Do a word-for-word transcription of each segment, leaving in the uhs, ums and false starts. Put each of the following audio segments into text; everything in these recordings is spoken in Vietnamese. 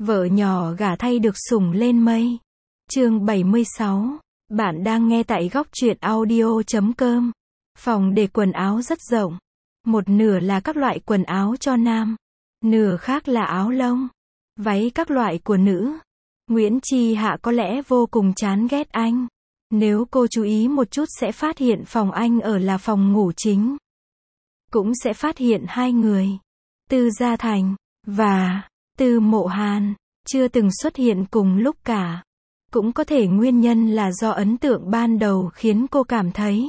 Vợ nhỏ gả thay được sủng lên mây. Chương bảy mươi sáu. Bạn đang nghe tại góc truyện audio chấm com. Phòng để quần áo rất rộng. Một nửa là các loại quần áo cho nam, nửa khác là áo lông, váy các loại của nữ. Nguyễn Chi Hạ có lẽ vô cùng chán ghét anh. Nếu cô chú ý một chút sẽ phát hiện phòng anh ở là phòng ngủ chính. Cũng sẽ phát hiện hai người, Tư Gia Thành và Tư Mộ Hàn, chưa từng xuất hiện cùng lúc cả. Cũng có thể nguyên nhân là do ấn tượng ban đầu khiến cô cảm thấy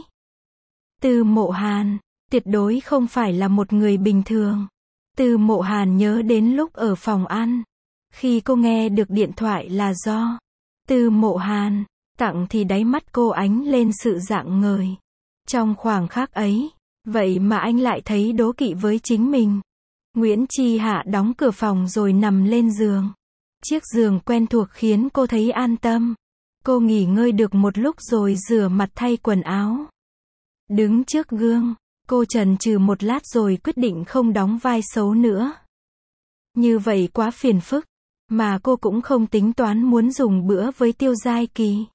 Tư Mộ Hàn tuyệt đối không phải là một người bình thường. Tư Mộ Hàn nhớ đến lúc ở phòng ăn, khi cô nghe được điện thoại là do Tư Mộ Hàn tặng thì đáy mắt cô ánh lên sự rạng ngời. Trong khoảnh khắc ấy, vậy mà anh lại thấy đố kỵ với chính mình. Nguyễn Chi Hạ đóng cửa phòng rồi nằm lên giường. Chiếc giường quen thuộc khiến cô thấy an tâm. Cô nghỉ ngơi được một lúc rồi rửa mặt thay quần áo. Đứng trước gương, cô chần chừ một lát rồi quyết định không đóng vai xấu nữa. Như vậy quá phiền phức, mà cô cũng không tính toán muốn dùng bữa với Tiêu Giai Kỳ.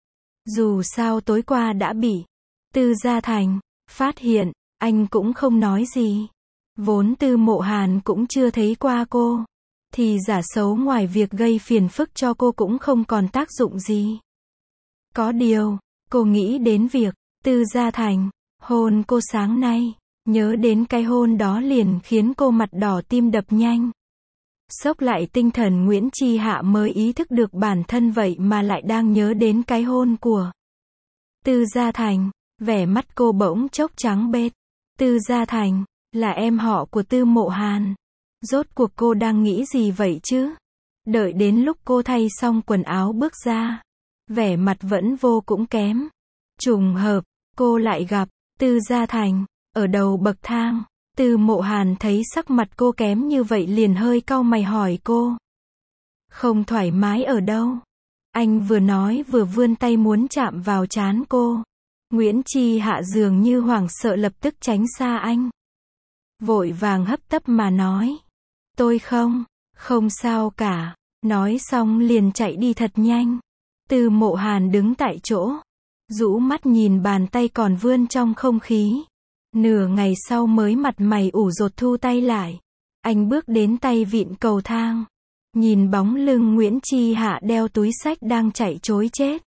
Dù sao tối qua đã bị Tư Gia Thành phát hiện, anh cũng không nói gì. Vốn Tư Mộ Hàn cũng chưa thấy qua cô, thì giả xấu ngoài việc gây phiền phức cho cô cũng không còn tác dụng gì. Có điều, cô nghĩ đến việc Tư Gia Thành hôn cô sáng nay, nhớ đến cái hôn đó liền khiến cô mặt đỏ tim đập nhanh. Xốc lại tinh thần, Nguyễn Chi Hạ mới ý thức được bản thân vậy mà lại đang nhớ đến cái hôn của Tư Gia Thành. Vẻ mắt cô bỗng chốc trắng bệch. Tư Gia Thành là em họ của Tư Mộ Hàn. Rốt cuộc cô đang nghĩ gì vậy chứ? Đợi đến lúc cô thay xong quần áo bước ra, vẻ mặt vẫn vô cũng kém. Trùng hợp, cô lại gặp Tư Gia Thành ở đầu bậc thang. Tư Mộ Hàn thấy sắc mặt cô kém như vậy liền hơi cau mày hỏi cô. Không thoải mái ở đâu? Anh vừa nói vừa vươn tay muốn chạm vào trán cô. Nguyễn Chi Hạ dường như hoảng sợ lập tức tránh xa anh. Vội vàng hấp tấp mà nói. Tôi không, không sao cả. Nói xong liền chạy đi thật nhanh. Tư Mộ Hàn đứng tại chỗ, rũ mắt nhìn bàn tay còn vươn trong không khí. Nửa ngày sau mới mặt mày ủ rột thu tay lại. Anh bước đến tay vịn cầu thang, nhìn bóng lưng Nguyễn Chi Hạ đeo túi xách đang chạy trối chết.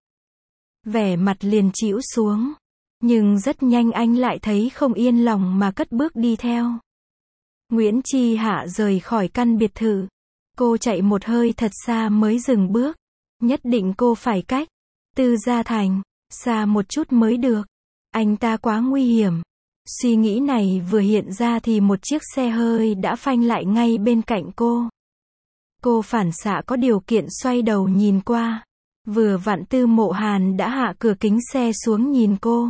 Vẻ mặt liền chĩu xuống. Nhưng rất nhanh anh lại thấy không yên lòng mà cất bước đi theo. Nguyễn Chi Hạ rời khỏi căn biệt thự. Cô chạy một hơi thật xa mới dừng bước. Nhất định cô phải cách Tư Gia Thành xa một chút mới được. Anh ta quá nguy hiểm. Suy nghĩ này vừa hiện ra thì một chiếc xe hơi đã phanh lại ngay bên cạnh cô. Cô phản xạ có điều kiện xoay đầu nhìn qua. Vừa vặn Tư Mộ Hàn đã hạ cửa kính xe xuống nhìn cô.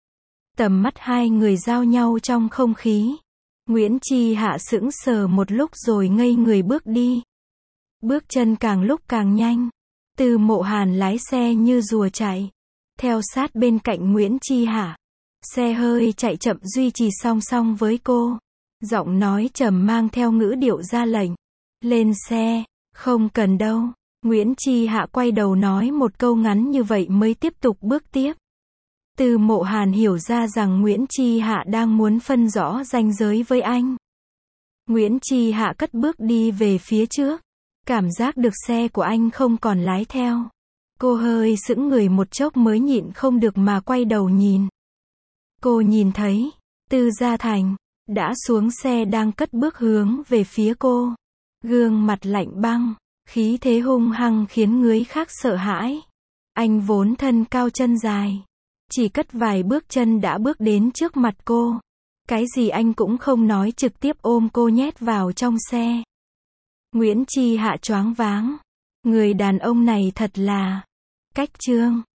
Tầm mắt hai người giao nhau trong không khí. Nguyễn Chi Hạ sững sờ một lúc rồi ngây người bước đi. Bước chân càng lúc càng nhanh. Tư Mộ Hàn lái xe như rùa chạy, theo sát bên cạnh Nguyễn Chi Hạ. Xe hơi chạy chậm duy trì song song với cô. Giọng nói trầm mang theo ngữ điệu ra lệnh. Lên xe. Không cần đâu. Nguyễn Chi Hạ quay đầu nói một câu ngắn như vậy mới tiếp tục bước tiếp. Tư Mộ Hàn hiểu ra rằng Nguyễn Chi Hạ đang muốn phân rõ ranh giới với anh. Nguyễn Chi Hạ cất bước đi về phía trước. Cảm giác được xe của anh không còn lái theo. Cô hơi sững người một chốc mới nhịn không được mà quay đầu nhìn. Cô nhìn thấy Tư Gia Thành đã xuống xe đang cất bước hướng về phía cô. Gương mặt lạnh băng, khí thế hung hăng khiến người khác sợ hãi. Anh vốn thân cao chân dài, chỉ cất vài bước chân đã bước đến trước mặt cô. Cái gì anh cũng không nói, trực tiếp ôm cô nhét vào trong xe. Nguyễn Chi Hạ choáng váng. Người đàn ông này thật là cách trương.